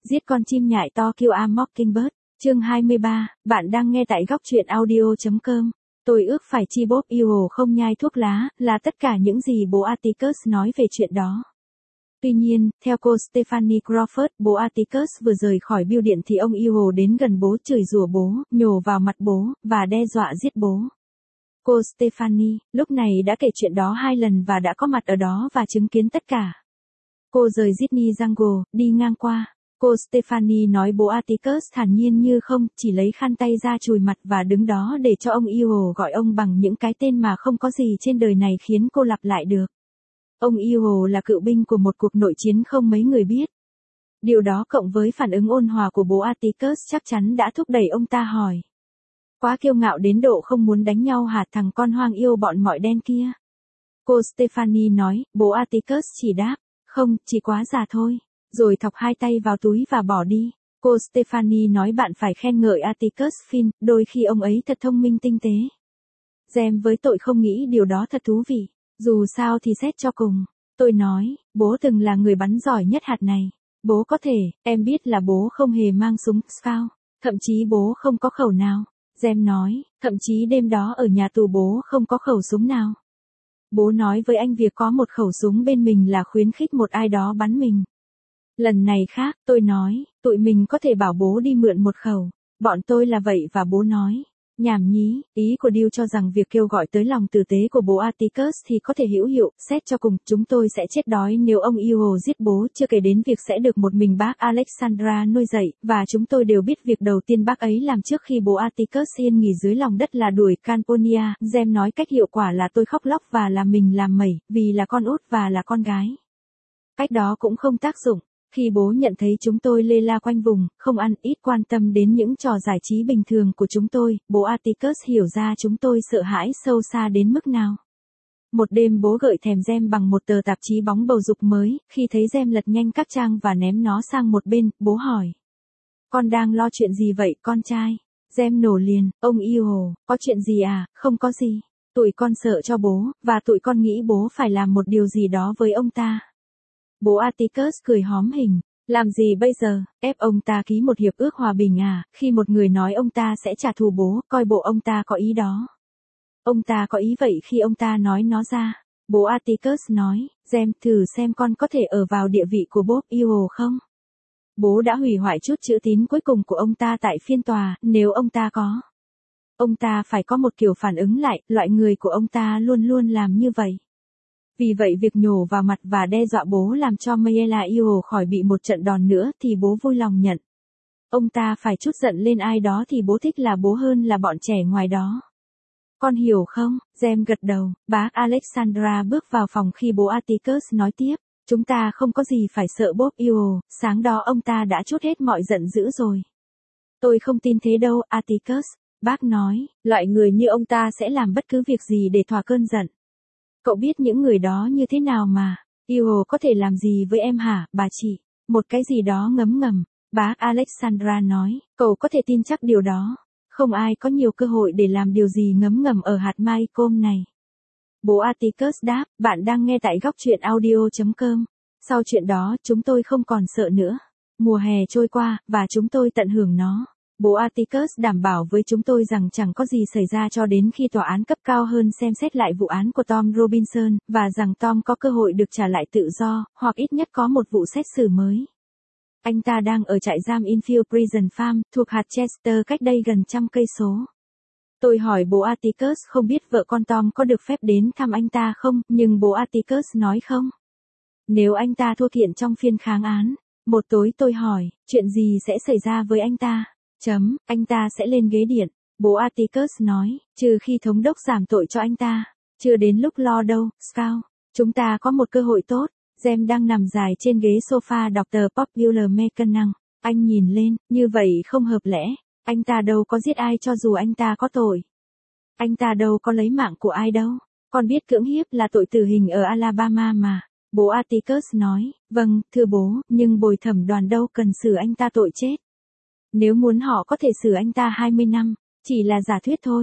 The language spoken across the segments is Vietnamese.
Giết con chim nhại to kill a mockingbird. Chương 23, bạn đang nghe tại góc truyện audio.com. Tôi ước phải chi Bob Ewell không nhai thuốc lá, là tất cả những gì bố Atticus nói về chuyện đó. Tuy nhiên, theo cô Stephanie Crawford, bố Atticus vừa rời khỏi bưu điện thì ông Ewell đến gần bố, chửi rủa bố, nhổ vào mặt bố, và đe dọa giết bố. Cô Stephanie, lúc này đã kể chuyện đó 2 lần và đã có mặt ở đó và chứng kiến tất cả. Cô rời Sydney Jungle, đi ngang qua. Cô Stephanie nói bố Atticus thản nhiên như không, chỉ lấy khăn tay ra chùi mặt và đứng đó để cho ông Ewell gọi ông bằng những cái tên mà không có gì trên đời này khiến cô lặp lại được. Ông Ewell là cựu binh của một cuộc nội chiến không mấy người biết. Điều đó cộng với phản ứng ôn hòa của bố Atticus chắc chắn đã thúc đẩy ông ta hỏi. Quá kiêu ngạo đến độ không muốn đánh nhau hả thằng con hoang yêu bọn mọi đen kia? Cô Stephanie nói, bố Atticus chỉ đáp, không, chỉ quá già thôi. Rồi thọc 2 tay vào túi và bỏ đi. Cô Stephanie nói bạn phải khen ngợi Atticus Finn, đôi khi ông ấy thật thông minh tinh tế. Gem với tội không nghĩ điều đó thật thú vị. Dù sao thì xét cho cùng. Tôi nói, bố từng là người bắn giỏi nhất hạt này. Bố có thể, em biết là bố không hề mang súng Scout. Thậm chí bố không có khẩu nào. Gem nói, thậm chí đêm đó ở nhà tù bố không có khẩu súng nào. Bố nói với anh việc có một khẩu súng bên mình là khuyến khích một ai đó bắn mình. Lần này khác, tôi nói, tụi mình có thể bảo bố đi mượn một khẩu. Bọn tôi là vậy và bố nói. Nhảm nhí, ý của Deal cho rằng việc kêu gọi tới lòng tử tế của bố Atticus thì có thể hữu hiệu, xét cho cùng, chúng tôi sẽ chết đói nếu ông Ewell giết bố, chưa kể đến việc sẽ được một mình bác Alexandra nuôi dạy, và chúng tôi đều biết việc đầu tiên bác ấy làm trước khi bố Atticus yên nghỉ dưới lòng đất là đuổi Camponia. Gem nói cách hiệu quả là tôi khóc lóc và là mình làm mẩy, vì là con út và là con gái. Cách đó cũng không tác dụng. Khi bố nhận thấy chúng tôi lê la quanh vùng, không ăn, ít quan tâm đến những trò giải trí bình thường của chúng tôi, bố Atticus hiểu ra chúng tôi sợ hãi sâu xa đến mức nào. Một đêm bố gợi thèm Gem bằng một tờ tạp chí bóng bầu dục mới, khi thấy Gem lật nhanh các trang và ném nó sang một bên, bố hỏi. Con đang lo chuyện gì vậy con trai? Gem nổ liền, ông Ewell, có chuyện gì à, không có gì. Tụi con sợ cho bố, và tụi con nghĩ bố phải làm một điều gì đó với ông ta. Bố Atticus cười hóm hình. Làm gì bây giờ, ép ông ta ký một hiệp ước hòa bình à, khi một người nói ông ta sẽ trả thù bố, coi bộ ông ta có ý đó. Ông ta có ý vậy khi ông ta nói nó ra. Bố Atticus nói, Gem, thử xem con có thể ở vào địa vị của Bob Ewell không? Bố đã hủy hoại chút chữ tín cuối cùng của ông ta tại phiên tòa, nếu ông ta có. Ông ta phải có một kiểu phản ứng lại, loại người của ông ta luôn luôn làm như vậy. Vì vậy việc nhổ vào mặt và đe dọa bố làm cho Mayela Ewell khỏi bị một trận đòn nữa thì bố vui lòng nhận. Ông ta phải trút giận lên ai đó thì bố thích là bố hơn là bọn trẻ ngoài đó. Con hiểu không? Gem gật đầu. Bác Alexandra bước vào phòng khi bố Atticus nói tiếp. Chúng ta không có gì phải sợ Bob Ewell, sáng đó ông ta đã trút hết mọi giận dữ rồi. Tôi không tin thế đâu, Atticus. Bác nói, loại người như ông ta sẽ làm bất cứ việc gì để thỏa cơn giận. Cậu biết những người đó như thế nào mà. Ewell có thể làm gì với em hả, bà chị? Một cái gì đó ngấm ngầm. Bác Alexandra nói, cậu có thể tin chắc điều đó. Không ai có nhiều cơ hội để làm điều gì ngấm ngầm ở hạt mai com này. Bố Atticus đáp, bạn đang nghe tại góc truyện audio.com. Sau chuyện đó, chúng tôi không còn sợ nữa. Mùa hè trôi qua, và chúng tôi tận hưởng nó. Bố Atticus đảm bảo với chúng tôi rằng chẳng có gì xảy ra cho đến khi tòa án cấp cao hơn xem xét lại vụ án của Tom Robinson, và rằng Tom có cơ hội được trả lại tự do, hoặc ít nhất có một vụ xét xử mới. Anh ta đang ở trại giam Infield Prison Farm, thuộc hạt Chester cách đây gần 100 cây số. Tôi hỏi bố Atticus không biết vợ con Tom có được phép đến thăm anh ta không, nhưng bố Atticus nói không. Nếu anh ta thua kiện trong phiên kháng án, một tối tôi hỏi, chuyện gì sẽ xảy ra với anh ta? Anh ta sẽ lên ghế điện. Bố Atticus nói, trừ khi thống đốc giảm tội cho anh ta. Chưa đến lúc lo đâu, Scout. Chúng ta có một cơ hội tốt. Gem đang nằm dài trên ghế sofa đọc tờ Popular Mechanic. Anh nhìn lên, như vậy không hợp lẽ. Anh ta đâu có giết ai cho dù anh ta có tội. Anh ta đâu có lấy mạng của ai đâu. Con biết cưỡng hiếp là tội tử hình ở Alabama mà. Bố Atticus nói, vâng, thưa bố, nhưng bồi thẩm đoàn đâu cần xử anh ta tội chết. Nếu muốn họ có thể xử anh ta 20 năm, chỉ là giả thuyết thôi.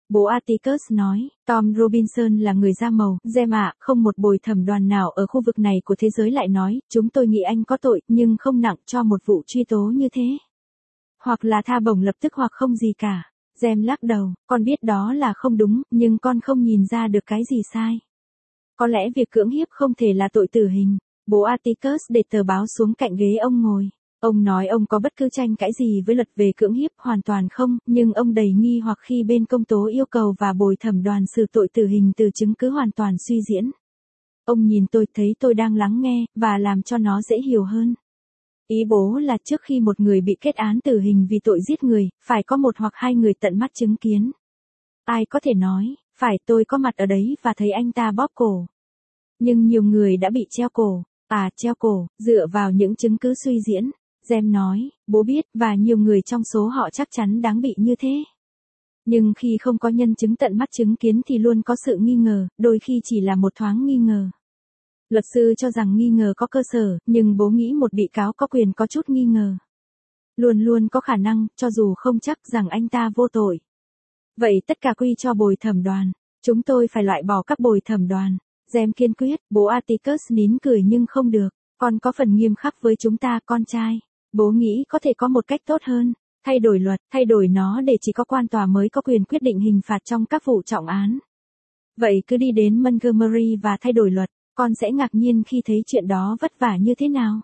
Bố Atticus nói, Tom Robinson là người da màu, Gem ạ, không một bồi thẩm đoàn nào ở khu vực này của thế giới lại nói, chúng tôi nghĩ anh có tội, nhưng không nặng cho một vụ truy tố như thế. Hoặc là tha bổng lập tức hoặc không gì cả. Gem lắc đầu, con biết đó là không đúng, nhưng con không nhìn ra được cái gì sai. Có lẽ việc cưỡng hiếp không thể là tội tử hình. Bố Atticus để tờ báo xuống cạnh ghế ông ngồi. Ông nói ông có bất cứ tranh cãi gì với luật về cưỡng hiếp hoàn toàn không, nhưng ông đầy nghi hoặc khi bên công tố yêu cầu và bồi thẩm đoàn xử tội tử hình từ chứng cứ hoàn toàn suy diễn. Ông nhìn tôi thấy tôi đang lắng nghe, và làm cho nó dễ hiểu hơn. Ý bố là trước khi một người bị kết án tử hình vì tội giết người, phải có một hoặc hai người tận mắt chứng kiến. Ai có thể nói, phải tôi có mặt ở đấy và thấy anh ta bóp cổ. Nhưng nhiều người đã bị treo cổ, treo cổ, dựa vào những chứng cứ suy diễn. Gem nói, bố biết, và nhiều người trong số họ chắc chắn đáng bị như thế. Nhưng khi không có nhân chứng tận mắt chứng kiến thì luôn có sự nghi ngờ, đôi khi chỉ là một thoáng nghi ngờ. Luật sư cho rằng nghi ngờ có cơ sở, nhưng bố nghĩ một bị cáo có quyền có chút nghi ngờ. Luôn luôn có khả năng, cho dù không chắc rằng anh ta vô tội. Vậy tất cả quy cho bồi thẩm đoàn. Chúng tôi phải loại bỏ các bồi thẩm đoàn. Gem kiên quyết, bố Atticus nín cười nhưng không được. Con có phần nghiêm khắc với chúng ta con trai. Bố nghĩ có thể có một cách tốt hơn. Thay đổi luật, thay đổi nó để chỉ có quan tòa mới có quyền quyết định hình phạt trong các vụ trọng án. Vậy cứ đi đến Montgomery và thay đổi luật. Con sẽ ngạc nhiên khi thấy chuyện đó vất vả như thế nào.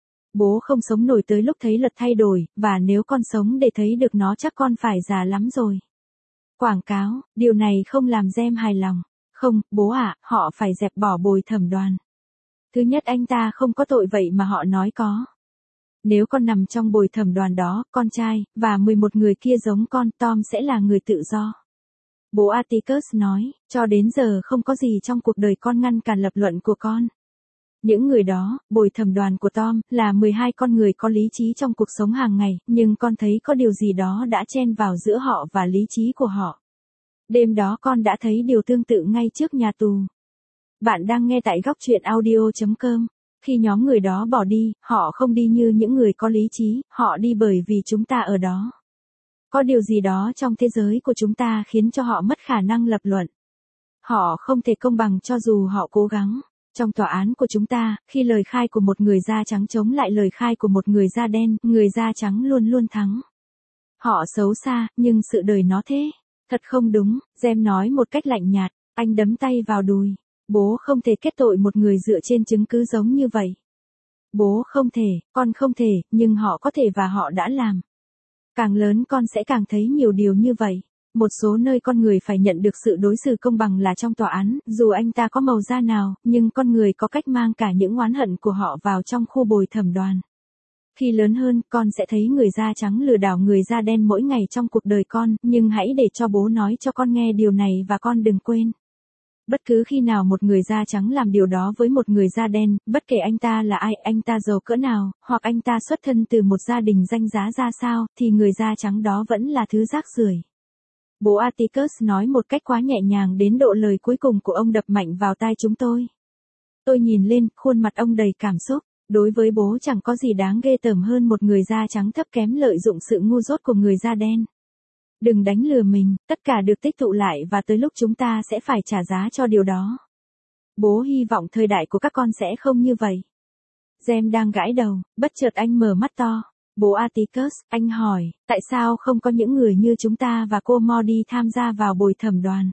Bố không sống nổi tới lúc thấy luật thay đổi, và nếu con sống để thấy được nó chắc con phải già lắm rồi. Quảng cáo, điều này không làm Gem hài lòng. Không, bố ạ, họ phải dẹp bỏ bồi thẩm đoàn. Thứ nhất anh ta không có tội vậy mà họ nói có. Nếu con nằm trong bồi thẩm đoàn đó, con trai, và 11 người kia giống con, Tom sẽ là người tự do. Bố Atticus nói, cho đến giờ không có gì trong cuộc đời con ngăn cản lập luận của con. Những người đó, bồi thẩm đoàn của Tom, là 12 con người có lý trí trong cuộc sống hàng ngày, nhưng con thấy có điều gì đó đã chen vào giữa họ và lý trí của họ. Đêm đó con đã thấy điều tương tự ngay trước nhà tù. Bạn đang nghe tại góc truyện audio.com. Khi nhóm người đó bỏ đi, họ không đi như những người có lý trí, họ đi bởi vì chúng ta ở đó. Có điều gì đó trong thế giới của chúng ta khiến cho họ mất khả năng lập luận. Họ không thể công bằng cho dù họ cố gắng. Trong tòa án của chúng ta, khi lời khai của một người da trắng chống lại lời khai của một người da đen, người da trắng luôn luôn thắng. Họ xấu xa, nhưng sự đời nó thế. Thật không đúng, Gem nói một cách lạnh nhạt, anh đấm tay vào đùi. Bố không thể kết tội một người dựa trên chứng cứ giống như vậy. Bố không thể, con không thể, nhưng họ có thể và họ đã làm. Càng lớn con sẽ càng thấy nhiều điều như vậy. Một số nơi con người phải nhận được sự đối xử công bằng là trong tòa án, dù anh ta có màu da nào, nhưng con người có cách mang cả những oán hận của họ vào trong khu bồi thẩm đoàn. Khi lớn hơn, con sẽ thấy người da trắng lừa đảo người da đen mỗi ngày trong cuộc đời con, nhưng hãy để cho bố nói cho con nghe điều này và con đừng quên. Bất cứ khi nào một người da trắng làm điều đó với một người da đen, bất kể anh ta là ai, anh ta giàu cỡ nào, hoặc anh ta xuất thân từ một gia đình danh giá ra sao, thì người da trắng đó vẫn là thứ rác rưởi. Bố Atticus nói một cách quá nhẹ nhàng đến độ lời cuối cùng của ông đập mạnh vào tai chúng tôi. Tôi nhìn lên, khuôn mặt ông đầy cảm xúc. Đối với bố chẳng có gì đáng ghê tởm hơn một người da trắng thấp kém lợi dụng sự ngu dốt của người da đen. Đừng đánh lừa mình, tất cả được tích tụ lại và tới lúc chúng ta sẽ phải trả giá cho điều đó. Bố hy vọng thời đại của các con sẽ không như vậy. Gem đang gãi đầu, bất chợt anh mở mắt to. Bố Atticus, anh hỏi, tại sao không có những người như chúng ta và cô Modi tham gia vào bồi thẩm đoàn?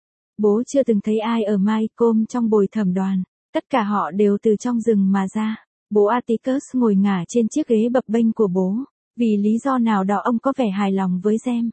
Bố chưa từng thấy ai ở Maycomb trong bồi thẩm đoàn. Tất cả họ đều từ trong rừng mà ra. Bố Atticus ngồi ngả trên chiếc ghế bập bênh của bố. Vì lý do nào đó ông có vẻ hài lòng với Gem.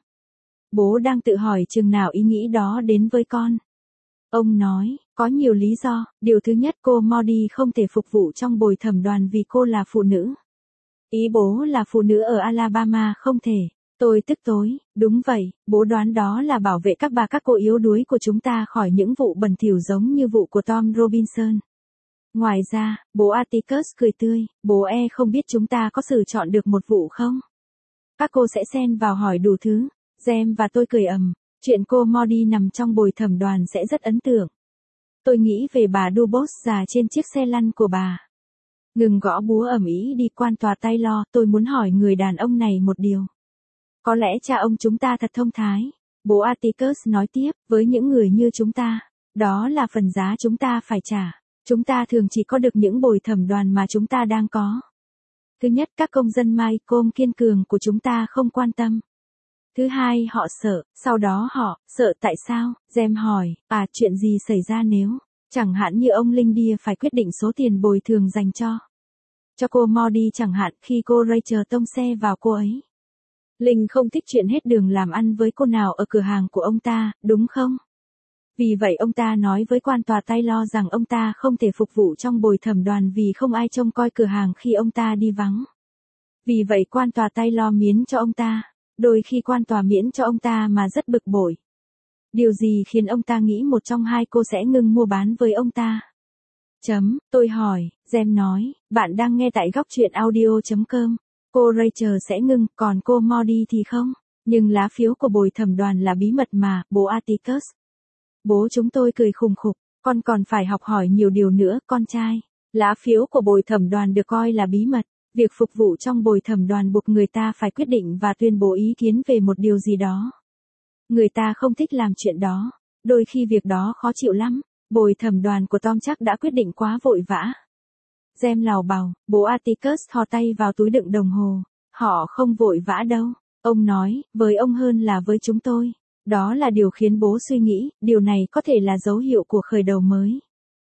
Bố đang tự hỏi chừng nào ý nghĩ đó đến với con. Ông nói, có nhiều lý do. Điều thứ nhất, cô Modi không thể phục vụ trong bồi thẩm đoàn vì cô là phụ nữ. Ý bố là phụ nữ ở Alabama không thể. Tôi tức tối, đúng vậy, bố đoán đó là bảo vệ các bà các cô yếu đuối của chúng ta khỏi những vụ bẩn thỉu giống như vụ của Tom Robinson. Ngoài ra, bố Atticus cười tươi, bố không biết chúng ta có xử chọn được một vụ không? Các cô sẽ xen vào hỏi đủ thứ. Gem và tôi cười ầm, chuyện cô Modi nằm trong bồi thẩm đoàn sẽ rất ấn tượng. Tôi nghĩ về bà Dubose già trên chiếc xe lăn của bà. Ngừng gõ búa ầm ĩ đi quan tòa Taylor, tôi muốn hỏi người đàn ông này một điều. Có lẽ cha ông chúng ta thật thông thái. Bố Atticus nói tiếp, với những người như chúng ta, đó là phần giá chúng ta phải trả. Chúng ta thường chỉ có được những bồi thẩm đoàn mà chúng ta đang có. Thứ nhất, các công dân Malcolm kiên cường của chúng ta không quan tâm. Thứ hai, họ sợ, sau đó họ, sợ tại sao? Gem hỏi, chuyện gì xảy ra nếu, chẳng hạn như ông Linh Đia phải quyết định số tiền bồi thường dành cho cô Modi chẳng hạn khi cô Rachel tông xe vào cô ấy. Linh không thích chuyện hết đường làm ăn với cô nào ở cửa hàng của ông ta, đúng không? Vì vậy ông ta nói với quan tòa Taylor rằng ông ta không thể phục vụ trong bồi thẩm đoàn vì không ai trông coi cửa hàng khi ông ta đi vắng. Vì vậy quan tòa Taylor miễn cho ông ta. Đôi khi quan tòa miễn cho ông ta mà rất bực bội. Điều gì khiến ông ta nghĩ một trong hai cô sẽ ngừng mua bán với ông ta? Tôi hỏi, Gem nói, bạn đang nghe tại góc truyện audio.com. Cô Rachel sẽ ngừng, còn cô Modi thì không. Nhưng lá phiếu của bồi thẩm đoàn là bí mật mà, bố Atticus. Bố chúng tôi cười khùng khục, con còn phải học hỏi nhiều điều nữa, con trai. Lá phiếu của bồi thẩm đoàn được coi là bí mật. Việc phục vụ trong bồi thẩm đoàn buộc người ta phải quyết định và tuyên bố ý kiến về một điều gì đó. Người ta không thích làm chuyện đó. Đôi khi việc đó khó chịu lắm. Bồi thẩm đoàn của Tom chắc đã quyết định quá vội vã. Gem lào bào, bố Atticus thò tay vào túi đựng đồng hồ. Họ không vội vã đâu. Ông nói, với ông hơn là với chúng tôi. Đó là điều khiến bố suy nghĩ, điều này có thể là dấu hiệu của khởi đầu mới.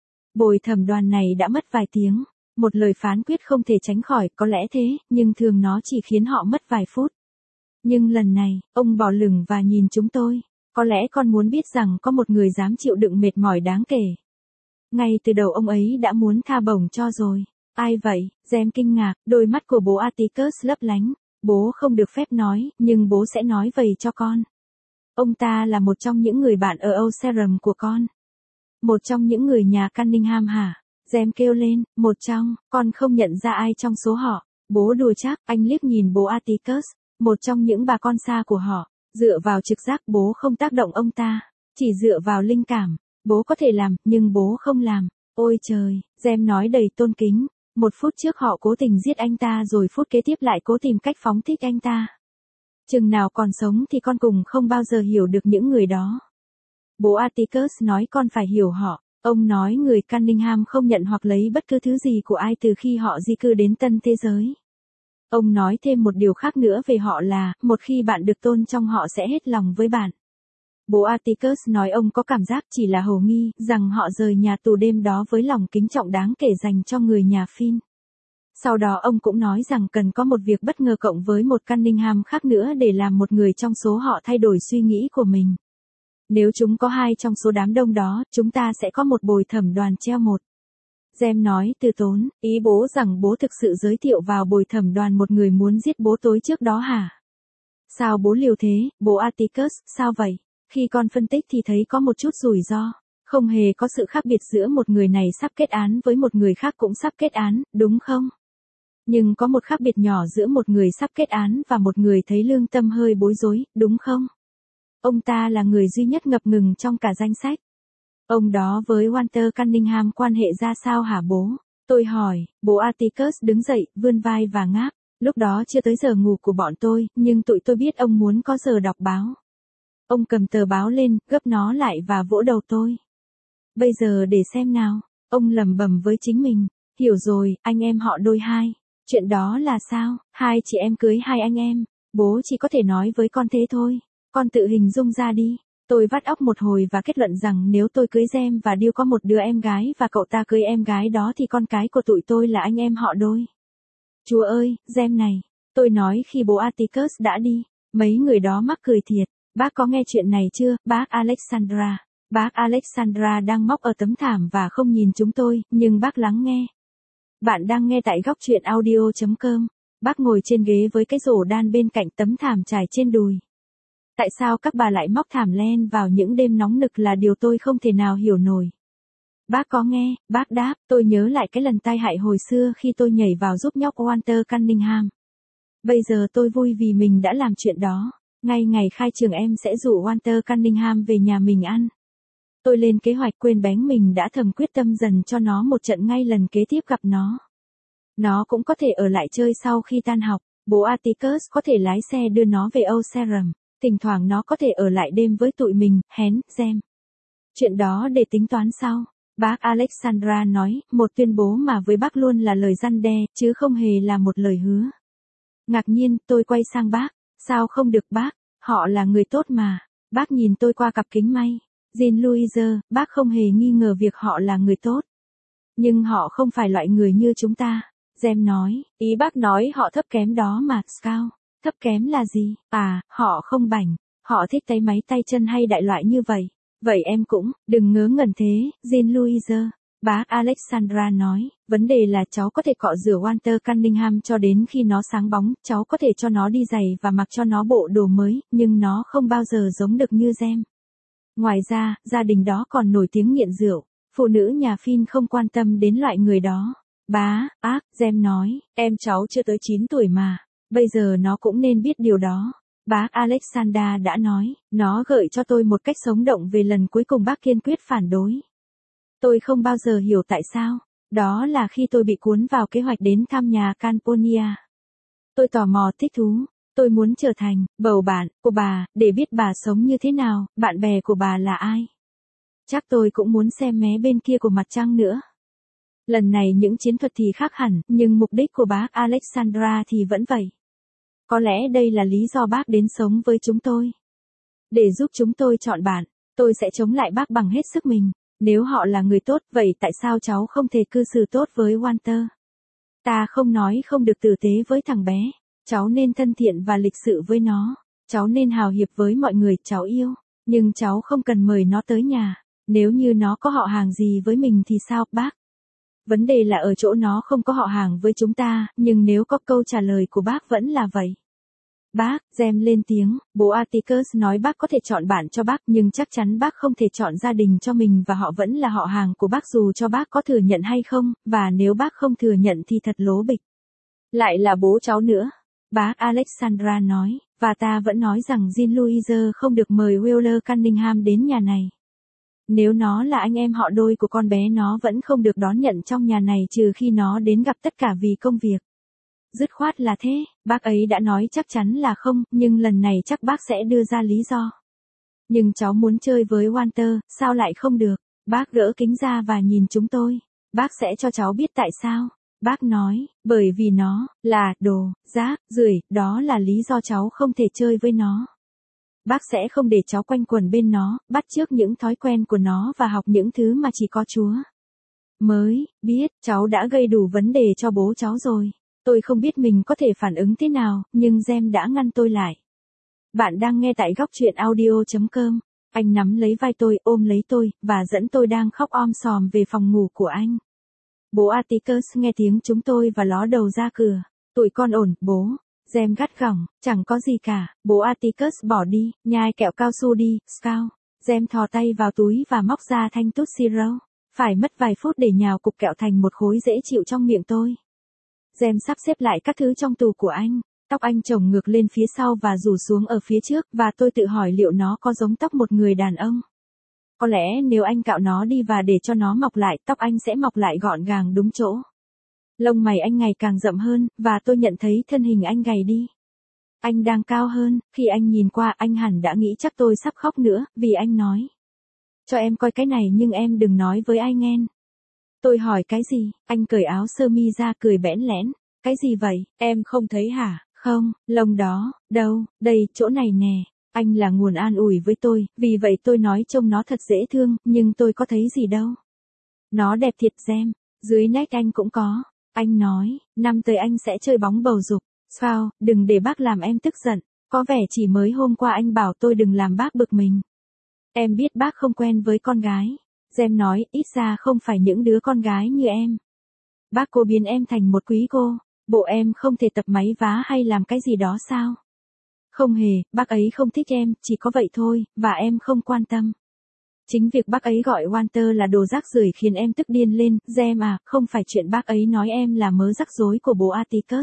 Bồi thẩm đoàn này đã mất vài tiếng. Một lời phán quyết không thể tránh khỏi, có lẽ thế, nhưng thường nó chỉ khiến họ mất vài phút. Nhưng lần này, ông bỏ lửng và nhìn chúng tôi. Có lẽ con muốn biết rằng có một người dám chịu đựng mệt mỏi đáng kể. Ngay từ đầu ông ấy đã muốn tha bổng cho rồi. Ai vậy? Gem kinh ngạc, đôi mắt của bố Atticus lấp lánh. Bố không được phép nói, nhưng bố sẽ nói vậy cho con. Ông ta là một trong những người bạn ở Oseram của con. Một trong những người nhà Cunningham hả? Gem kêu lên, một trong, con không nhận ra ai trong số họ. Bố đùa chắc, anh liếc nhìn bố Atticus, một trong những bà con xa của họ. Dựa vào trực giác bố không tác động ông ta, chỉ dựa vào linh cảm. Bố có thể làm, nhưng bố không làm. Ôi trời, Gem nói đầy tôn kính. Một phút trước họ cố tình giết anh ta rồi phút kế tiếp lại cố tìm cách phóng thích anh ta. Chừng nào còn sống thì con cùng không bao giờ hiểu được những người đó. Bố Atticus nói con phải hiểu họ. Ông nói người Cunningham không nhận hoặc lấy bất cứ thứ gì của ai từ khi họ di cư đến tân thế giới. Ông nói thêm một điều khác nữa về họ là, một khi bạn được tôn trọng họ sẽ hết lòng với bạn. Bố Atticus nói ông có cảm giác chỉ là hồ nghi, rằng họ rời nhà tù đêm đó với lòng kính trọng đáng kể dành cho người nhà Finn. Sau đó ông cũng nói rằng cần có một việc bất ngờ cộng với một Cunningham khác nữa để làm một người trong số họ thay đổi suy nghĩ của mình. Nếu chúng có hai trong số đám đông đó, chúng ta sẽ có một bồi thẩm đoàn treo một. Gem nói từ tốn, ý bố rằng bố thực sự giới thiệu vào bồi thẩm đoàn một người muốn giết bố tối trước đó hả? Sao bố liều thế, bố Atticus, sao vậy? Khi con phân tích thì thấy có một chút rủi ro. Không hề có sự khác biệt giữa một người này sắp kết án với một người khác cũng sắp kết án, đúng không? Nhưng có một khác biệt nhỏ giữa một người sắp kết án và một người thấy lương tâm hơi bối rối, đúng không? Ông ta là người duy nhất ngập ngừng trong cả danh sách. Ông đó với Walter Cunningham quan hệ ra sao hả bố? Tôi hỏi, bố Atticus đứng dậy, vươn vai và ngáp. Lúc đó chưa tới giờ ngủ của bọn tôi, nhưng tụi tôi biết ông muốn có giờ đọc báo. Ông cầm tờ báo lên, gấp nó lại và vỗ đầu tôi. Bây giờ để xem nào. Ông lẩm bẩm với chính mình. Hiểu rồi, anh em họ đôi hai. Chuyện đó là sao? Hai chị em cưới hai anh em. Bố chỉ có thể nói với con thế thôi. Con tự hình dung ra đi. Tôi vắt óc một hồi và kết luận rằng nếu tôi cưới Gem và Deal có một đứa em gái và cậu ta cưới em gái đó thì con cái của tụi tôi là anh em họ đôi. Chúa ơi, Gem này. Tôi nói khi bố Atticus đã đi. Mấy người đó mắc cười thiệt. Bác có nghe chuyện này chưa, bác Alexandra? Bác Alexandra đang móc ở tấm thảm và không nhìn chúng tôi, nhưng bác lắng nghe. Bạn đang nghe tại góc truyện audio.com. Bác ngồi trên ghế với cái rổ đan bên cạnh tấm thảm trải trên đùi. Tại sao các bà lại móc thảm len vào những đêm nóng nực là điều tôi không thể nào hiểu nổi. Bác có nghe, bác đáp, tôi nhớ lại cái lần tai hại hồi xưa khi tôi nhảy vào giúp nhóc Walter Cunningham. Bây giờ tôi vui vì mình đã làm chuyện đó. Ngay ngày khai trường em sẽ rủ Walter Cunningham về nhà mình ăn. Tôi lên kế hoạch quên bén mình đã thầm quyết tâm dần cho nó một trận ngay lần kế tiếp gặp nó. Nó cũng có thể ở lại chơi sau khi tan học. Bố Atticus có thể lái xe đưa nó về Oseram. Thỉnh thoảng nó có thể ở lại đêm với tụi mình, hén, Gem. Chuyện đó để tính toán sau. Bác Alexandra nói, một tuyên bố mà với bác luôn là lời răn đe, chứ không hề là một lời hứa. Ngạc nhiên, tôi quay sang bác. Sao không được bác? Họ là người tốt mà. Bác nhìn tôi qua cặp kính may. Jean-Louise, bác không hề nghi ngờ việc họ là người tốt. Nhưng họ không phải loại người như chúng ta. Gem nói, ý bác nói họ thấp kém đó mà, Scout. Thấp kém là gì? À, họ không bảnh. Họ thích tay máy tay chân hay đại loại như vậy. Vậy em cũng, đừng ngớ ngẩn thế, Jean-Louise. Bác Alexandra nói, vấn đề là cháu có thể cọ rửa Walter Cunningham cho đến khi nó sáng bóng, cháu có thể cho nó đi giày và mặc cho nó bộ đồ mới, nhưng nó không bao giờ giống được như Gem. Ngoài ra, gia đình đó còn nổi tiếng nghiện rượu, phụ nữ nhà Phin không quan tâm đến loại người đó. Gem nói, em cháu chưa tới 9 tuổi mà, bây giờ nó cũng nên biết điều đó. Bác Alexandra đã nói, nó gợi cho tôi một cách sống động về lần cuối cùng bác kiên quyết phản đối. Tôi không bao giờ hiểu tại sao, đó là khi tôi bị cuốn vào kế hoạch đến thăm nhà Camponia. Tôi tò mò thích thú, tôi muốn trở thành bầu bạn của bà, để biết bà sống như thế nào, bạn bè của bà là ai. Chắc tôi cũng muốn xem mé bên kia của mặt trăng nữa. Lần này những chiến thuật thì khác hẳn, nhưng mục đích của bác Alexandra thì vẫn vậy. Có lẽ đây là lý do bác đến sống với chúng tôi. Để giúp chúng tôi chọn bạn, tôi sẽ chống lại bác bằng hết sức mình. Nếu họ là người tốt, vậy tại sao cháu không thể cư xử tốt với Walter? Ta không nói không được tử tế với thằng bé. Cháu nên thân thiện và lịch sự với nó. Cháu nên hào hiệp với mọi người cháu yêu. Nhưng cháu không cần mời nó tới nhà. Nếu như nó có họ hàng gì với mình thì sao, bác? Vấn đề là ở chỗ nó không có họ hàng với chúng ta, nhưng nếu có câu trả lời của bác vẫn là vậy. Bác, Gem lên tiếng, bố Atticus nói bác có thể chọn bạn cho bác, nhưng chắc chắn bác không thể chọn gia đình cho mình và họ vẫn là họ hàng của bác dù cho bác có thừa nhận hay không, và nếu bác không thừa nhận thì thật lố bịch. Lại là bố cháu nữa. Bác Alexandra nói, và ta vẫn nói rằng Jean-Louise không được mời Wheeler Cunningham đến nhà này. Nếu nó là anh em họ đôi của con bé nó vẫn không được đón nhận trong nhà này trừ khi nó đến gặp tất cả vì công việc. Dứt khoát là thế, bác ấy đã nói chắc chắn là không, nhưng lần này chắc bác sẽ đưa ra lý do. Nhưng cháu muốn chơi với Walter, sao lại không được? Bác gỡ kính ra và nhìn chúng tôi. Bác sẽ cho cháu biết tại sao. Bác nói, bởi vì nó là đồ, rác, rưởi, đó là lý do cháu không thể chơi với nó. Bác sẽ không để cháu quanh quẩn bên nó, bắt chước những thói quen của nó và học những thứ mà chỉ có Chúa mới biết. Cháu đã gây đủ vấn đề cho bố cháu rồi. Tôi không biết mình có thể phản ứng thế nào, nhưng Gem đã ngăn tôi lại. Bạn đang nghe tại góc truyện audio.com. Anh nắm lấy vai tôi, ôm lấy tôi, và dẫn tôi đang khóc om sòm về phòng ngủ của anh. Bố Atticus nghe tiếng chúng tôi và ló đầu ra cửa. Tụi con ổn, bố. Gem gắt gỏng, chẳng có gì cả. Bố Atticus bỏ đi, nhai kẹo cao su đi, Scout. Gem thò tay vào túi và móc ra thanh Tootsie Roll. Phải mất vài phút để nhào cục kẹo thành một khối dễ chịu trong miệng tôi. Gem sắp xếp lại các thứ trong tủ của anh. Tóc anh chồng ngược lên phía sau và rủ xuống ở phía trước, và tôi tự hỏi liệu nó có giống tóc một người đàn ông. Có lẽ nếu anh cạo nó đi và để cho nó mọc lại, tóc anh sẽ mọc lại gọn gàng đúng chỗ. Lông mày anh ngày càng rậm hơn, và tôi nhận thấy thân hình anh gầy đi. Anh đang cao hơn, khi anh nhìn qua anh hẳn đã nghĩ chắc tôi sắp khóc nữa, vì anh nói. Cho em coi cái này nhưng em đừng nói với ai nghe. Tôi hỏi cái gì, anh cởi áo sơ mi ra cười bẽn lẽn. Cái gì vậy, em không thấy hả? Không, lông đó, đâu, đây, chỗ này nè. Anh là nguồn an ủi với tôi, vì vậy tôi nói trông nó thật dễ thương, nhưng tôi có thấy gì đâu. Nó đẹp thiệt Gem, dưới nách anh cũng có. Anh nói, năm tới anh sẽ chơi bóng bầu dục. Sao, đừng để bác làm em tức giận. Có vẻ chỉ mới hôm qua anh bảo tôi đừng làm bác bực mình. Em biết bác không quen với con gái. Gem nói, ít ra không phải những đứa con gái như em. Bác cố biến em thành một quý cô. Bộ em không thể tập máy vá hay làm cái gì đó sao? Không hề, bác ấy không thích em, chỉ có vậy thôi, và em không quan tâm. Chính việc bác ấy gọi Walter là đồ rác rưởi khiến em tức điên lên. Gem à, không phải chuyện bác ấy nói em là mớ rắc rối của bố Atticus.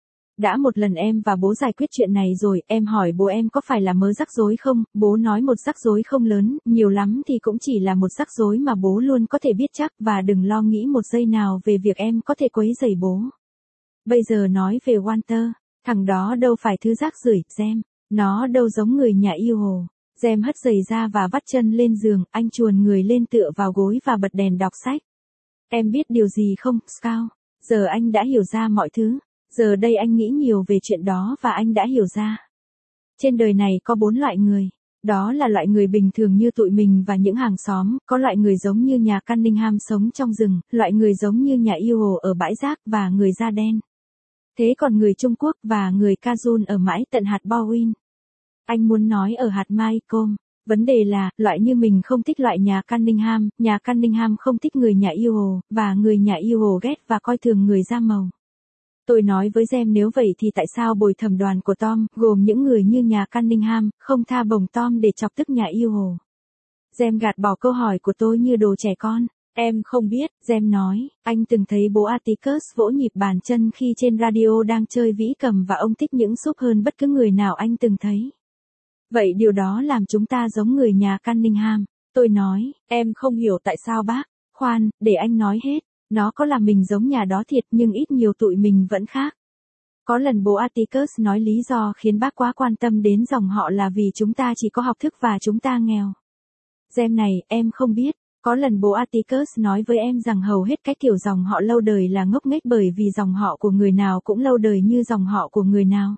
Đã một lần em và bố giải quyết chuyện này rồi, em hỏi bố em có phải là mớ rắc rối không, bố nói một rắc rối không lớn, nhiều lắm thì cũng chỉ là một rắc rối mà bố luôn có thể biết chắc, và đừng lo nghĩ một giây nào về việc em có thể quấy rầy bố. Bây giờ nói về Walter, thằng đó đâu phải thứ rác rưởi, Gem. Nó đâu giống người nhà yêu hồ. Gem hất giày ra và vắt chân lên giường, anh chuồn người lên tựa vào gối và bật đèn đọc sách. Em biết điều gì không, Scout? Giờ anh đã hiểu ra mọi thứ. Giờ đây anh nghĩ nhiều về chuyện đó và anh đã hiểu ra. Trên đời này có 4 loại người. Đó là loại người bình thường như tụi mình và những hàng xóm, có loại người giống như nhà Cunningham sống trong rừng, loại người giống như nhà yêu hồ ở bãi rác và người da đen. Thế còn người Trung Quốc và người Kazun ở mãi tận hạt Bowen. Anh muốn nói ở hạt Maycomb. Vấn đề là, loại như mình không thích loại nhà Cunningham không thích người nhà yêu hồ, và người nhà yêu hồ ghét và coi thường người da màu. Tôi nói với Gem nếu vậy thì tại sao bồi thẩm đoàn của Tom, gồm những người như nhà Cunningham, không tha bổng Tom để chọc tức nhà yêu hồ. Gem gạt bỏ câu hỏi của tôi như đồ trẻ con. Em không biết, Gem nói, anh từng thấy bố Atticus vỗ nhịp bàn chân khi trên radio đang chơi vĩ cầm và ông thích những súp hơn bất cứ người nào anh từng thấy. Vậy điều đó làm chúng ta giống người nhà Cunningham. Tôi nói, em không hiểu tại sao bác. Khoan, để anh nói hết. Nó có làm mình giống nhà đó thiệt nhưng ít nhiều tụi mình vẫn khác. Có lần bố Atticus nói lý do khiến bác quá quan tâm đến dòng họ là vì chúng ta chỉ có học thức và chúng ta nghèo. Gem này, em không biết. Có lần bố Atticus nói với em rằng hầu hết cái kiểu dòng họ lâu đời là ngốc nghếch bởi vì dòng họ của người nào cũng lâu đời như dòng họ của người nào.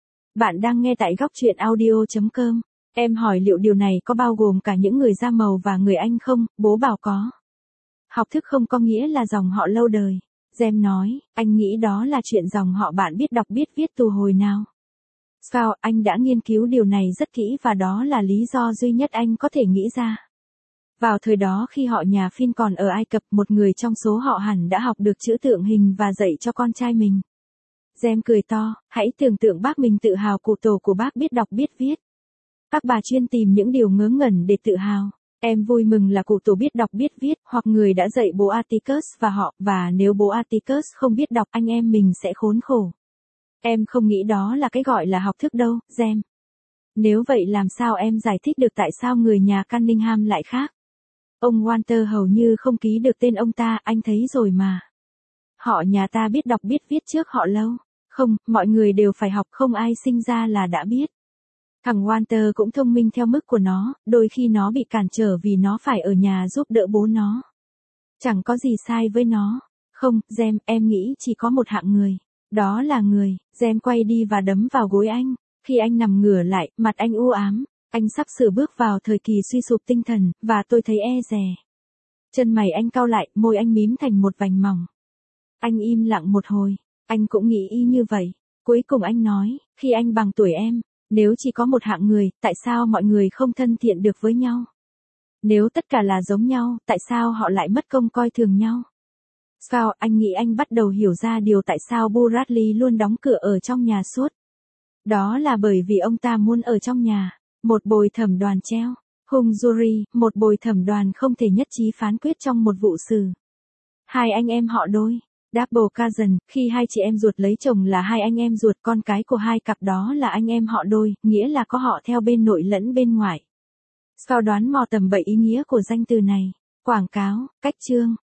Bạn đang nghe tại góc truyện audio.com. Em hỏi liệu điều này có bao gồm cả những người da màu và người Anh không? Bố bảo có. Học thức không có nghĩa là dòng họ lâu đời. Gem nói, anh nghĩ đó là chuyện dòng họ bạn biết đọc biết viết từ hồi nào. Scout, anh đã nghiên cứu điều này rất kỹ và đó là lý do duy nhất anh có thể nghĩ ra. Vào thời đó khi họ nhà Phin còn ở Ai Cập, một người trong số họ hẳn đã học được chữ tượng hình và dạy cho con trai mình. Gem cười to, hãy tưởng tượng bác mình tự hào cụ tổ của bác biết đọc biết viết. Các bà chuyên tìm những điều ngớ ngẩn để tự hào. Em vui mừng là cụ tổ biết đọc biết viết, hoặc người đã dạy bố Atticus và nếu bố Atticus không biết đọc anh em mình sẽ khốn khổ. Em không nghĩ đó là cái gọi là học thức đâu, Gem. Nếu vậy làm sao em giải thích được tại sao người nhà Cunningham lại khác? Ông Walter hầu như không ký được tên ông ta, anh thấy rồi mà. Họ nhà ta biết đọc biết viết trước họ lâu. Không, mọi người đều phải học, không ai sinh ra là đã biết. Thằng Walter cũng thông minh theo mức của nó, đôi khi nó bị cản trở vì nó phải ở nhà giúp đỡ bố nó. Chẳng có gì sai với nó. Không, Gem, em nghĩ chỉ có một hạng người. Đó là người. Gem quay đi và đấm vào gối anh. Khi anh nằm ngửa lại, mặt anh u ám. Anh sắp sửa bước vào thời kỳ suy sụp tinh thần, và tôi thấy e dè. Chân mày anh cau lại, môi anh mím thành một vành mỏng. Anh im lặng một hồi. Anh cũng nghĩ y như vậy. Cuối cùng anh nói, khi anh bằng tuổi em, nếu chỉ có một hạng người, tại sao mọi người không thân thiện được với nhau? Nếu tất cả là giống nhau, tại sao họ lại mất công coi thường nhau? Scout, anh nghĩ anh bắt đầu hiểu ra điều tại sao Bradley luôn đóng cửa ở trong nhà suốt. Đó là bởi vì ông ta muốn ở trong nhà. Một bồi thẩm đoàn treo. Hung jury, một bồi thẩm đoàn không thể nhất trí phán quyết trong một vụ xử. Hai anh em họ đôi. Double cousin, khi hai chị em ruột lấy chồng là hai anh em ruột, con cái của hai cặp đó là anh em họ đôi, nghĩa là có họ theo bên nội lẫn bên ngoài. Scout đoán mò tầm bậy ý nghĩa của danh từ này. Quảng cáo, cách chương.